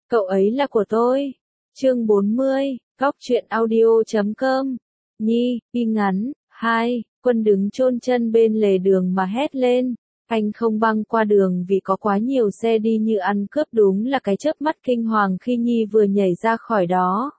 Cậu ấy là của tôi. Chương 40, Góc truyện audio.com. Nhi, y ngắn, 2, Quân đứng chôn chân bên lề đường mà hét lên. Anh không băng qua đường vì có quá nhiều xe đi như ăn cướp, đúng là cái chớp mắt kinh hoàng khi Nhi vừa nhảy ra khỏi đó.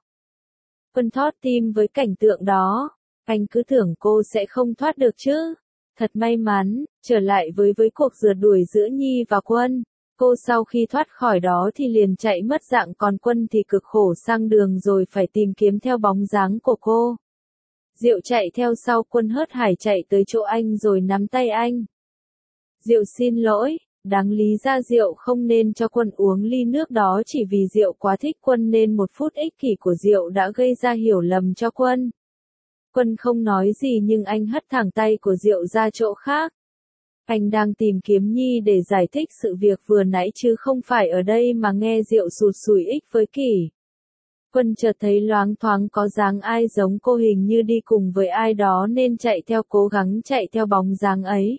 Quân thót tim với cảnh tượng đó. Anh cứ tưởng cô sẽ không thoát được chứ. Thật may mắn, trở lại với cuộc rượt đuổi giữa Nhi và Quân. Cô sau khi thoát khỏi đó thì liền chạy mất dạng, còn Quân thì cực khổ sang đường rồi phải tìm kiếm theo bóng dáng của cô. Diệu chạy theo sau Quân hớt hải chạy tới chỗ anh rồi nắm tay anh. Diệu xin lỗi, đáng lý ra Diệu không nên cho Quân uống ly nước đó, chỉ vì Diệu quá thích Quân nên một phút ích kỷ của Diệu đã gây ra hiểu lầm cho Quân. Quân không nói gì nhưng anh hất thẳng tay của Diệu ra chỗ khác. Anh đang tìm kiếm Nhi để giải thích sự việc vừa nãy chứ không phải ở đây mà nghe Diệu sụt sùi ích với Kỷ. Quân chợt thấy loáng thoáng có dáng ai giống cô, hình như đi cùng với ai đó nên chạy theo, cố gắng chạy theo bóng dáng ấy.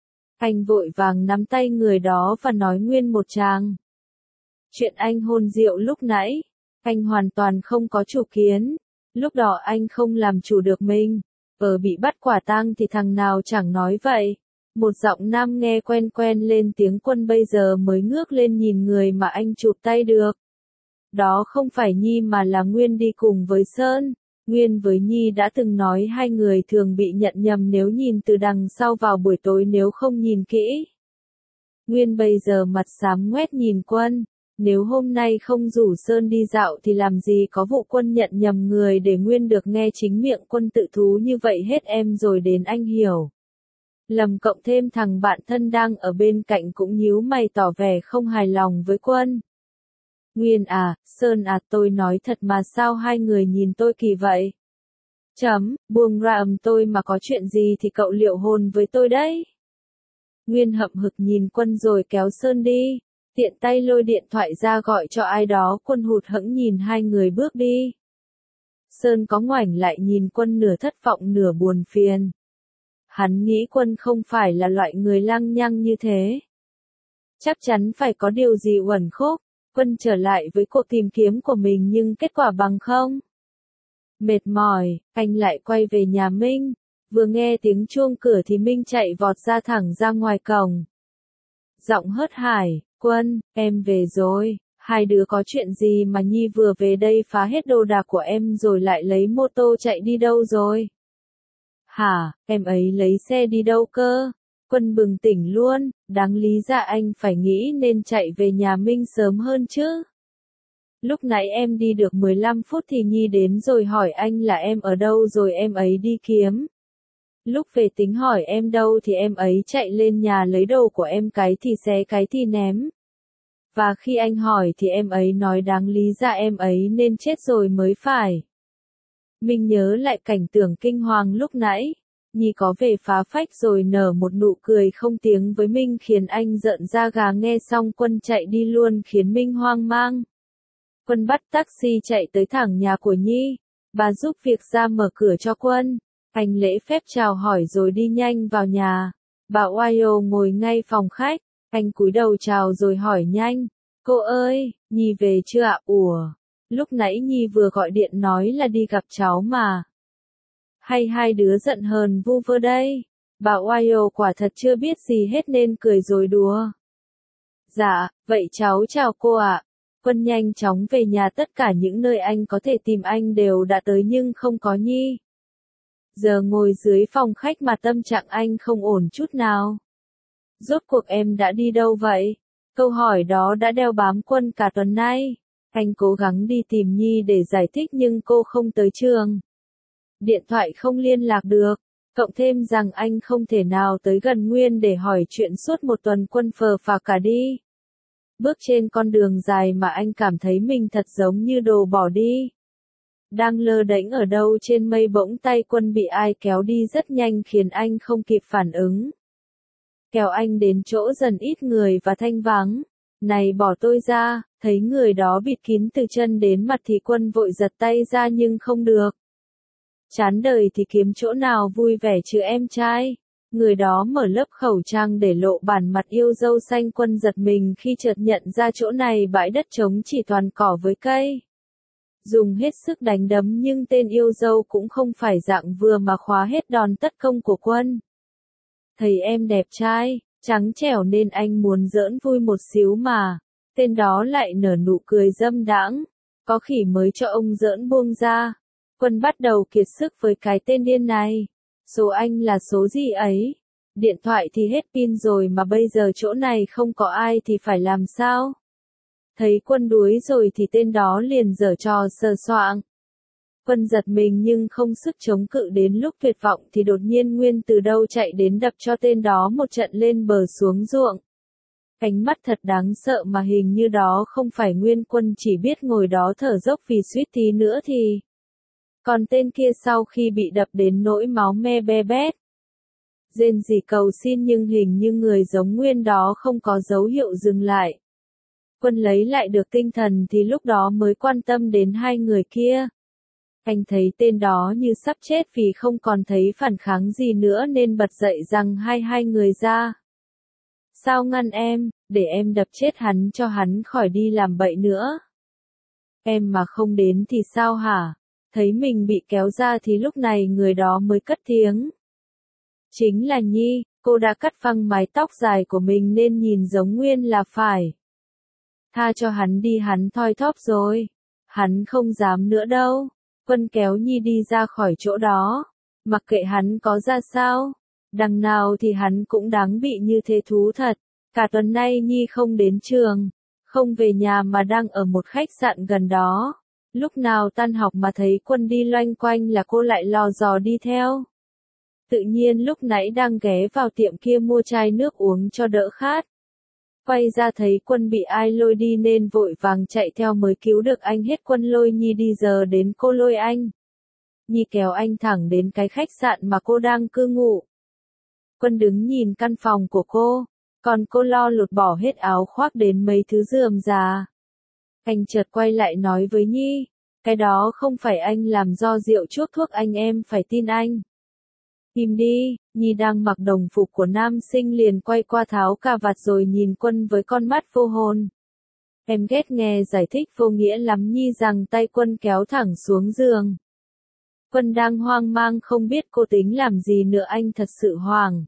Anh vội vàng nắm tay người đó và nói nguyên một tràng. Chuyện anh hôn Diệu lúc nãy, anh hoàn toàn không có chủ kiến. Lúc đó anh không làm chủ được mình. Bị bắt quả tang thì thằng nào chẳng nói vậy. Một giọng nam nghe quen quen lên tiếng. Quân bây giờ mới ngước lên nhìn người mà anh chụp tay được. Đó không phải Nhi mà là Nguyên đi cùng với Sơn. Nguyên với Nhi đã từng nói hai người thường bị nhận nhầm nếu nhìn từ đằng sau vào buổi tối nếu không nhìn kỹ. Nguyên bây giờ mặt xám ngoét nhìn Quân. Nếu hôm nay không rủ Sơn đi dạo thì làm gì có vụ Quân nhận nhầm người để Nguyên được nghe chính miệng Quân tự thú như vậy hết em rồi đến anh hiểu. Lầm cộng thêm thằng bạn thân đang ở bên cạnh cũng nhíu mày tỏ vẻ không hài lòng với Quân. Nguyên à, Sơn à, tôi nói thật mà sao hai người nhìn tôi kỳ vậy? Buông ra tôi mà có chuyện gì thì cậu liệu hôn với tôi đấy. Nguyên hậm hực nhìn Quân rồi kéo Sơn đi. Tiện tay lôi điện thoại ra gọi cho ai đó. Quân hụt hẫng nhìn hai người bước đi. Sơn có ngoảnh lại nhìn Quân nửa thất vọng nửa buồn phiền. Hắn nghĩ Quân không phải là loại người lăng nhăng như thế. Chắc chắn phải có điều gì uẩn khúc. Quân trở lại với cuộc tìm kiếm của mình nhưng kết quả bằng không. Mệt mỏi, anh lại quay về nhà Minh. Vừa nghe tiếng chuông cửa thì Minh chạy vọt ra thẳng ra ngoài cổng. Giọng hớt hải, Quân, em về rồi. Hai đứa có chuyện gì mà Nhi vừa về đây phá hết đồ đạc của em rồi lại lấy mô tô chạy đi đâu rồi? Hả, em ấy lấy xe đi đâu cơ? Quân bừng tỉnh luôn, đáng lý ra anh phải nghĩ nên chạy về nhà Minh sớm hơn chứ. Lúc nãy em đi được 15 phút thì Nhi đến rồi hỏi anh là em ở đâu rồi em ấy đi kiếm. Lúc về tính hỏi em đâu thì em ấy chạy lên nhà lấy đồ của em, cái thì xé cái thì ném. Và khi anh hỏi thì em ấy nói đáng lý ra em ấy nên chết rồi mới phải. Mình nhớ lại cảnh tượng kinh hoàng lúc nãy. Nhi có vẻ phá phách rồi nở một nụ cười không tiếng với Minh khiến anh rợn da gà, nghe xong Quân chạy đi luôn khiến Minh hoang mang. Quân bắt taxi chạy tới thẳng nhà của Nhi. Bà giúp việc ra mở cửa cho Quân. Anh lễ phép chào hỏi rồi đi nhanh vào nhà. Bà Oyo ngồi ngay phòng khách. Anh cúi đầu chào rồi hỏi nhanh. Cô ơi, Nhi về chưa ạ? Ủa, lúc nãy Nhi vừa gọi điện nói là đi gặp cháu mà. Hay hai đứa giận hờn vu vơ đây? Bà Oyo quả thật chưa biết gì hết nên cười rồi đùa. Dạ, vậy cháu chào cô ạ. Quân nhanh chóng về nhà, tất cả những nơi anh có thể tìm anh đều đã tới nhưng không có Nhi. Giờ ngồi dưới phòng khách mà tâm trạng anh không ổn chút nào. Rốt cuộc em đã đi đâu vậy? Câu hỏi đó đã đeo bám Quân cả tuần nay. Anh cố gắng đi tìm Nhi để giải thích nhưng cô không tới trường. Điện thoại không liên lạc được, cộng thêm rằng anh không thể nào tới gần Nguyên để hỏi chuyện suốt một tuần. Quân phờ phạc cả đi. Bước trên con đường dài mà anh cảm thấy mình thật giống như đồ bỏ đi. Đang lơ đễnh ở đâu trên mây bỗng tay Quân bị ai kéo đi rất nhanh khiến anh không kịp phản ứng. Kéo anh đến chỗ dần ít người và thanh vắng. Này bỏ tôi ra, thấy người đó bịt kín từ chân đến mặt thì Quân vội giật tay ra nhưng không được. Chán đời thì kiếm chỗ nào vui vẻ chứ em trai. Người đó mở lớp khẩu trang để lộ bản mặt yêu dâu xanh. Quân giật mình khi chợt nhận ra chỗ này bãi đất trống chỉ toàn cỏ với cây. Dùng hết sức đánh đấm nhưng tên yêu dâu cũng không phải dạng vừa mà khóa hết đòn tấn công của Quân. Thấy em đẹp trai, trắng trẻo nên anh muốn giỡn vui một xíu mà. Tên đó lại nở nụ cười dâm đãng. Có khỉ mới cho ông giỡn buông ra. Quân bắt đầu kiệt sức với cái tên điên này. Số anh là số gì ấy? Điện thoại thì hết pin rồi mà bây giờ chỗ này không có ai thì phải làm sao? Thấy Quân đuối rồi thì tên đó liền giở trò sờ soạng. Quân giật mình nhưng không sức chống cự, đến lúc tuyệt vọng thì đột nhiên Nguyên từ đâu chạy đến đập cho tên đó một trận lên bờ xuống ruộng. Ánh mắt thật đáng sợ mà hình như đó không phải Nguyên. Quân chỉ biết ngồi đó thở dốc vì suýt tí nữa thì. Còn tên kia sau khi bị đập đến nỗi máu me be bét. Rên rỉ cầu xin nhưng hình như người giống Nguyên đó không có dấu hiệu dừng lại. Quân lấy lại được tinh thần thì lúc đó mới quan tâm đến hai người kia. Anh thấy tên đó như sắp chết vì không còn thấy phản kháng gì nữa nên bật dậy rằng hai người ra. Sao ngăn em, để em đập chết hắn cho hắn khỏi đi làm bậy nữa. Em mà không đến thì sao hả? Thấy mình bị kéo ra thì lúc này người đó mới cất tiếng. Chính là Nhi, cô đã cắt phăng mái tóc dài của mình nên nhìn giống Nguyên là phải. Tha cho hắn đi, hắn thoi thóp rồi. Hắn không dám nữa đâu. Quân kéo Nhi đi ra khỏi chỗ đó. Mặc kệ hắn có ra sao. Đằng nào thì hắn cũng đáng bị như thế thú thật. Cả tuần nay Nhi không đến trường. Không về nhà mà đang ở một khách sạn gần đó. Lúc nào tan học mà thấy Quân đi loanh quanh là cô lại lò dò đi theo. Tự nhiên lúc nãy đang ghé vào tiệm kia mua chai nước uống cho đỡ khát. Quay ra thấy Quân bị ai lôi đi nên vội vàng chạy theo mới cứu được anh. Hết Quân lôi Nhi đi giờ đến cô lôi anh. Nhi kéo anh thẳng đến cái khách sạn mà cô đang cư ngụ. Quân đứng nhìn căn phòng của cô, còn cô lo lột bỏ hết áo khoác đến mấy thứ rườm rà. Anh chợt quay lại nói với Nhi, cái đó không phải anh làm do rượu chuốc thuốc, em phải tin anh. Im đi. Nhi đang mặc đồng phục của nam sinh liền quay qua tháo cà vạt rồi nhìn Quân với con mắt vô hồn. Em ghét nghe giải thích vô nghĩa lắm. Nhi giằng tay Quân kéo thẳng xuống giường. Quân đang hoang mang không biết cô tính làm gì nữa, anh thật sự hoảng.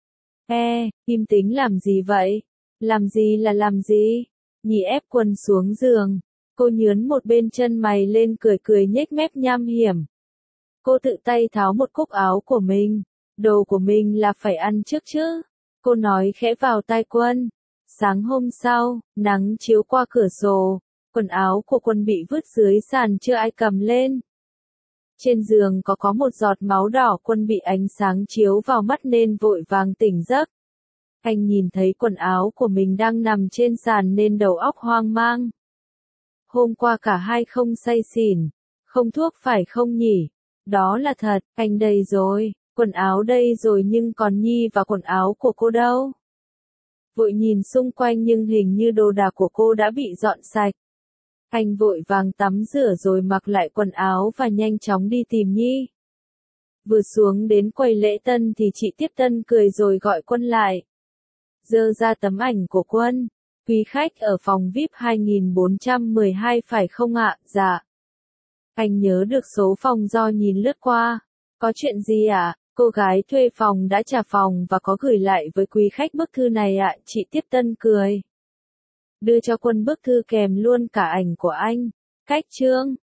Im tính làm gì vậy? Làm gì là làm gì? Nhi ép Quân xuống giường. Cô nhướn một bên chân mày lên cười nhếch mép nham hiểm. Cô tự tay tháo một cúc áo của mình. Đồ của mình là phải ăn trước chứ. Cô nói khẽ vào tai Quân. Sáng hôm sau, nắng chiếu qua cửa sổ. Quần áo của Quân bị vứt dưới sàn chưa ai cầm lên. Trên giường có một giọt máu đỏ. Quân bị ánh sáng chiếu vào mắt nên vội vàng tỉnh giấc. Anh nhìn thấy quần áo của mình đang nằm trên sàn nên đầu óc hoang mang. Hôm qua cả hai không say xỉn, không thuốc phải không nhỉ? Đó là thật, anh đây rồi, quần áo đây rồi nhưng còn Nhi và quần áo của cô đâu? Vội nhìn xung quanh nhưng hình như đồ đạc của cô đã bị dọn sạch. Anh vội vàng tắm rửa rồi mặc lại quần áo và nhanh chóng đi tìm Nhi. Vừa xuống đến quầy lễ tân thì chị tiếp tân cười rồi gọi Quân lại. Giơ ra tấm ảnh của Quân. Quý khách ở phòng VIP 2412 phải không ạ? Dạ. Anh nhớ được số phòng do nhìn lướt qua. Có chuyện gì ạ? Cô gái thuê phòng đã trả phòng và có gửi lại với quý khách bức thư này ạ. Chị tiếp tân cười. Đưa cho Quân bức thư kèm luôn cả ảnh của anh. Cách chương.